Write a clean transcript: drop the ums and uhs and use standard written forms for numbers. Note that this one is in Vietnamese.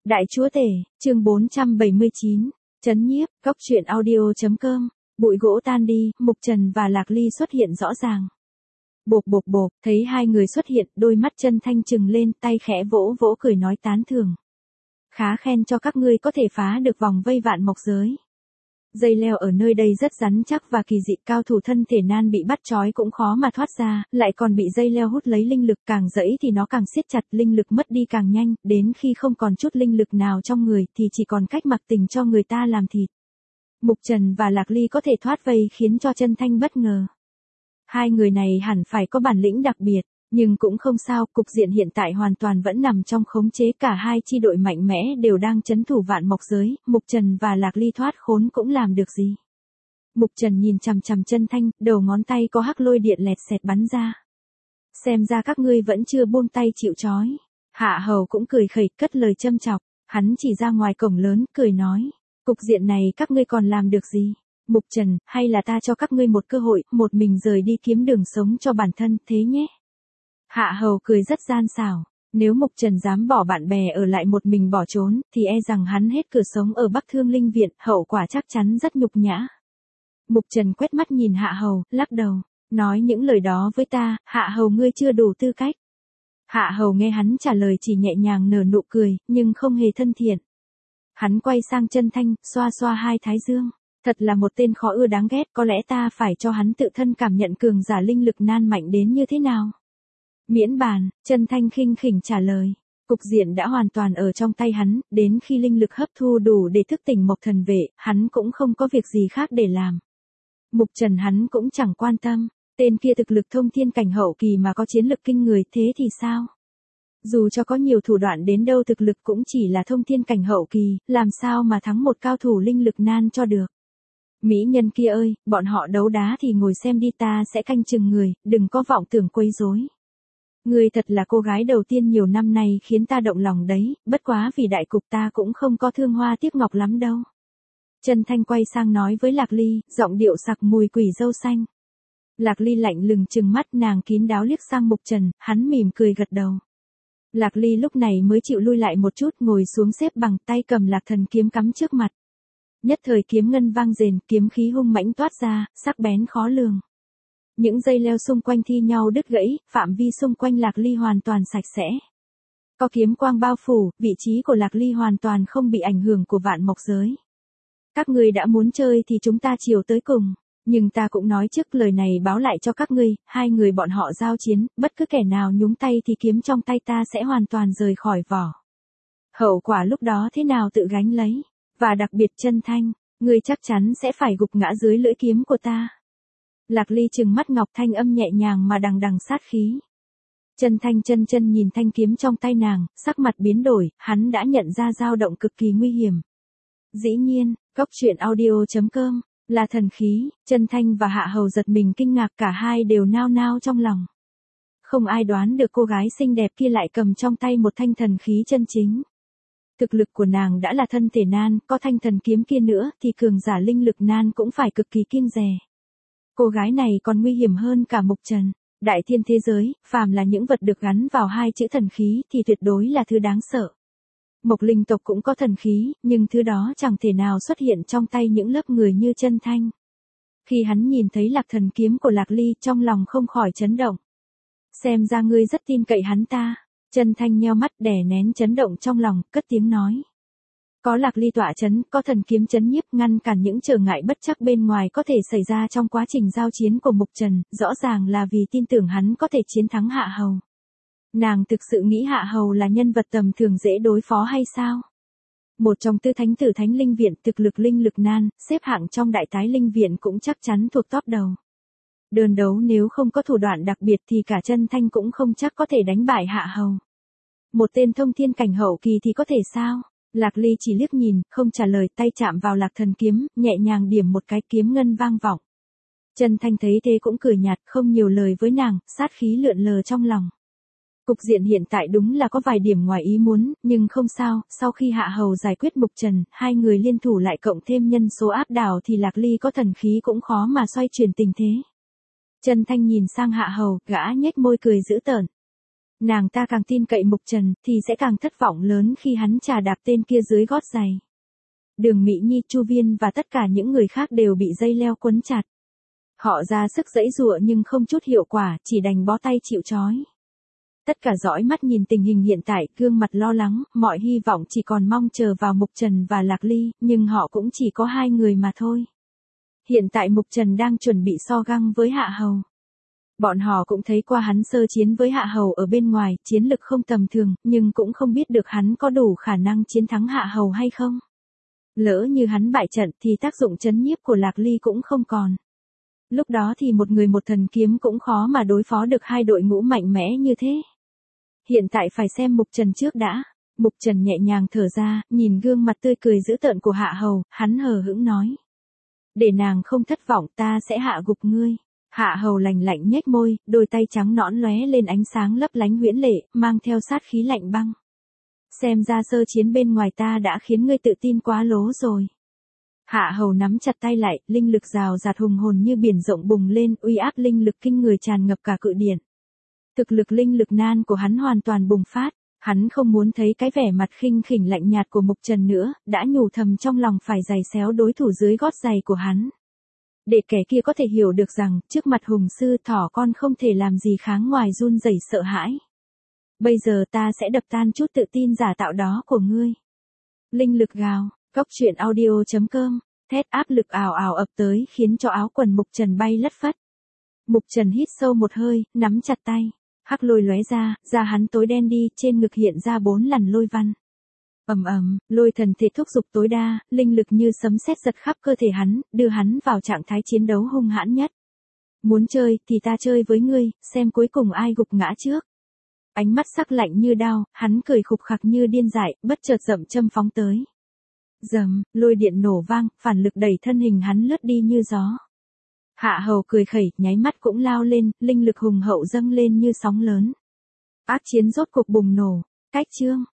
Đại chúa tể, chương 479, Trấn nhiếp, Cóc truyện audio.com, bụi gỗ tan đi, Mục Trần và Lạc Ly xuất hiện rõ ràng. Bộp bộp bộp, thấy hai người xuất hiện, đôi mắt Chân Thanh trừng lên, tay khẽ vỗ vỗ cười nói tán thưởng. Khá khen cho các ngươi có thể phá được vòng vây vạn mộc giới. Dây leo ở nơi đây rất rắn chắc và kỳ dị, cao thủ thân thể nan bị bắt trói cũng khó mà thoát ra, lại còn bị dây leo hút lấy linh lực, càng dẫy thì nó càng siết chặt, linh lực mất đi càng nhanh, đến khi không còn chút linh lực nào trong người thì chỉ còn cách mặc tình cho người ta làm thịt. Mục Trần và Lạc Ly có thể thoát vây khiến cho Chân Thanh bất ngờ. Hai người này hẳn phải có bản lĩnh đặc biệt, nhưng cũng không sao, cục diện hiện tại hoàn toàn vẫn nằm trong khống chế, cả hai chi đội mạnh mẽ đều đang trấn thủ vạn mộc giới, Mục Trần và Lạc Ly thoát khốn cũng làm được gì. Mục Trần nhìn chằm chằm Chân Thanh, đầu ngón tay có hắc lôi điện lẹt xẹt bắn ra. Xem ra các ngươi vẫn chưa buông tay chịu trói. Hạ Hầu cũng cười khẩy, cất lời châm chọc, hắn chỉ ra ngoài cổng lớn, cười nói, cục diện này các ngươi còn làm được gì? Mục Trần, hay là ta cho các ngươi một cơ hội, một mình rời đi kiếm đường sống cho bản thân, thế nhé. Hạ Hầu cười rất gian xảo, nếu Mục Trần dám bỏ bạn bè ở lại một mình bỏ trốn, thì e rằng hắn hết cửa sống ở Bắc Thương Linh Viện, hậu quả chắc chắn rất nhục nhã. Mục Trần quét mắt nhìn Hạ Hầu, lắc đầu, nói những lời đó với ta, Hạ Hầu ngươi chưa đủ tư cách. Hạ Hầu nghe hắn trả lời chỉ nhẹ nhàng nở nụ cười, nhưng không hề thân thiện. Hắn quay sang Chân Thanh, xoa xoa hai thái dương. Thật là một tên khó ưa đáng ghét, có lẽ ta phải cho hắn tự thân cảm nhận cường giả linh lực nan mạnh đến như thế nào. Miễn bàn, Chân Thanh khinh khỉnh trả lời. Cục diện đã hoàn toàn ở trong tay hắn, đến khi linh lực hấp thu đủ để thức tỉnh Mộc Thần Vệ, hắn cũng không có việc gì khác để làm. Mục Trần hắn cũng chẳng quan tâm, tên kia thực lực thông thiên cảnh hậu kỳ mà có chiến lực kinh người, thế thì sao? Dù cho có nhiều thủ đoạn đến đâu thực lực cũng chỉ là thông thiên cảnh hậu kỳ, làm sao mà thắng một cao thủ linh lực nan cho được. Mỹ nhân kia ơi, bọn họ đấu đá thì ngồi xem đi, ta sẽ canh chừng người, đừng có vọng tưởng quấy rối. Ngươi thật là cô gái đầu tiên nhiều năm nay khiến ta động lòng đấy, bất quá vì đại cục ta cũng không có thương hoa tiếc ngọc lắm đâu. Chân Thanh quay sang nói với Lạc Ly, giọng điệu sặc mùi quỷ dâu xanh. Lạc Ly lạnh lùng trừng mắt, nàng kín đáo liếc sang Mục Trần, hắn mỉm cười gật đầu. Lạc Ly lúc này mới chịu lui lại một chút, ngồi xuống xếp bằng, tay cầm Lạc Thần kiếm cắm trước mặt. Nhất thời kiếm ngân vang rền, kiếm khí hung mãnh toát ra, sắc bén khó lường. Những dây leo xung quanh thi nhau đứt gãy, phạm vi xung quanh Lạc Ly hoàn toàn sạch sẽ. Có kiếm quang bao phủ, vị trí của Lạc Ly hoàn toàn không bị ảnh hưởng của vạn mộc giới. Các ngươi đã muốn chơi thì chúng ta chiều tới cùng, nhưng ta cũng nói trước lời này báo lại cho các ngươi, hai người bọn họ giao chiến, bất cứ kẻ nào nhúng tay thì kiếm trong tay ta sẽ hoàn toàn rời khỏi vỏ. Hậu quả lúc đó thế nào tự gánh lấy. Và đặc biệt Chân Thanh, ngươi chắc chắn sẽ phải gục ngã dưới lưỡi kiếm của ta. Lạc Ly trừng mắt ngọc, thanh âm nhẹ nhàng mà đằng đằng sát khí. Chân Thanh chân nhìn thanh kiếm trong tay nàng, sắc mặt biến đổi, hắn đã nhận ra dao động cực kỳ nguy hiểm. Dĩ nhiên, Cóc truyện audio.com, là thần khí, Chân Thanh và Hạ Hầu giật mình kinh ngạc, cả hai đều nao nao trong lòng. Không ai đoán được cô gái xinh đẹp kia lại cầm trong tay một thanh thần khí chân chính. Thực lực của nàng đã là thân thể nan, có thanh thần kiếm kia nữa thì cường giả linh lực nan cũng phải cực kỳ kiêng dè. Cô gái này còn nguy hiểm hơn cả Mục Trần. Đại thiên thế giới, phàm là những vật được gắn vào hai chữ thần khí thì tuyệt đối là thứ đáng sợ. Mộc linh tộc cũng có thần khí, nhưng thứ đó chẳng thể nào xuất hiện trong tay những lớp người như Chân Thanh. Khi hắn nhìn thấy Lạc Thần kiếm của Lạc Ly, trong lòng không khỏi chấn động. Xem ra ngươi rất tin cậy hắn ta. Chân Thanh nheo mắt đè nén chấn động trong lòng, cất tiếng nói. Có Lạc Ly tọa chấn, có thần kiếm chấn nhiếp ngăn cản những trở ngại bất trắc bên ngoài có thể xảy ra trong quá trình giao chiến của Mục Trần, rõ ràng là vì tin tưởng hắn có thể chiến thắng Hạ Hầu. Nàng thực sự nghĩ Hạ Hầu là nhân vật tầm thường dễ đối phó hay sao? Một trong tứ thánh tử Thánh Linh Viện, thực lực linh lực nan, xếp hạng trong Đại Tái Linh Viện cũng chắc chắn thuộc top đầu. Đơn đấu nếu không có thủ đoạn đặc biệt thì cả Chân Thanh cũng không chắc có thể đánh bại Hạ Hầu. Một tên thông thiên cảnh hậu kỳ thì có thể sao? Lạc Ly chỉ liếc nhìn, không trả lời, tay chạm vào Lạc Thần kiếm, nhẹ nhàng điểm một cái, kiếm ngân vang vọng. Chân Thanh thấy thế cũng cười nhạt, không nhiều lời với nàng, sát khí lượn lờ trong lòng. Cục diện hiện tại đúng là có vài điểm ngoài ý muốn, nhưng không sao, sau khi Hạ Hầu giải quyết Mục Trần, hai người liên thủ lại cộng thêm nhân số áp đảo thì Lạc Ly có thần khí cũng khó mà xoay chuyển tình thế. Chân Thanh nhìn sang Hạ Hầu, gã nhếch môi cười dữ tợn. Nàng ta càng tin cậy Mục Trần, thì sẽ càng thất vọng lớn khi hắn chà đạp tên kia dưới gót giày. Đường Mỹ Nhi, Chu Viên và tất cả những người khác đều bị dây leo quấn chặt. Họ ra sức giãy giụa nhưng không chút hiệu quả, chỉ đành bó tay chịu trói. Tất cả dõi mắt nhìn tình hình hiện tại, gương mặt lo lắng, mọi hy vọng chỉ còn mong chờ vào Mục Trần và Lạc Ly, nhưng họ cũng chỉ có hai người mà thôi. Hiện tại Mục Trần đang chuẩn bị so găng với Hạ Hầu. Bọn họ cũng thấy qua hắn sơ chiến với Hạ Hầu ở bên ngoài, chiến lực không tầm thường, nhưng cũng không biết được hắn có đủ khả năng chiến thắng Hạ Hầu hay không. Lỡ như hắn bại trận thì tác dụng trấn nhiếp của Lạc Ly cũng không còn. Lúc đó thì một người một thần kiếm cũng khó mà đối phó được hai đội ngũ mạnh mẽ như thế. Hiện tại phải xem Mục Trần trước đã. Mục Trần nhẹ nhàng thở ra, nhìn gương mặt tươi cười dữ tợn của Hạ Hầu, hắn hờ hững nói. Để nàng không thất vọng, ta sẽ hạ gục ngươi. Hạ Hầu lạnh lạnh nhếch môi, đôi tay trắng nõn lóe lên ánh sáng lấp lánh huyễn lệ, mang theo sát khí lạnh băng. Xem ra sơ chiến bên ngoài ta đã khiến ngươi tự tin quá lố rồi. Hạ Hầu nắm chặt tay lại, linh lực rào rạt hùng hồn như biển rộng bùng lên, uy áp linh lực kinh người tràn ngập cả cự điện. Thực lực linh lực nan của hắn hoàn toàn bùng phát, hắn không muốn thấy cái vẻ mặt khinh khỉnh lạnh nhạt của Mục Trần nữa, đã nhủ thầm trong lòng phải giày xéo đối thủ dưới gót giày của hắn. Để kẻ kia có thể hiểu được rằng, trước mặt hùng sư thỏ con không thể làm gì kháng ngoài run rẩy sợ hãi. Bây giờ ta sẽ đập tan chút tự tin giả tạo đó của ngươi. Linh lực gào, cốc truyện audio.com, thét áp lực ào ào ập tới khiến cho áo quần Mục Trần bay lất phất. Mục Trần hít sâu một hơi, nắm chặt tay, hắc lôi lóe ra, da hắn tối đen đi, trên ngực hiện ra 4 lằn lôi văn. Ầm ầm, lôi thần thể thúc giục tối đa, linh lực như sấm sét giật khắp cơ thể hắn, đưa hắn vào trạng thái chiến đấu hung hãn nhất. Muốn chơi thì ta chơi với ngươi, xem cuối cùng ai gục ngã trước. Ánh mắt sắc lạnh như đao, hắn cười khục khặc như điên dại, bất chợt dậm châm phóng tới. Rầm, lôi điện nổ vang, phản lực đẩy thân hình hắn lướt đi như gió. Hạ Hầu cười khẩy, nháy mắt cũng lao lên, linh lực hùng hậu dâng lên như sóng lớn. Ác chiến rốt cuộc bùng nổ, cách chương.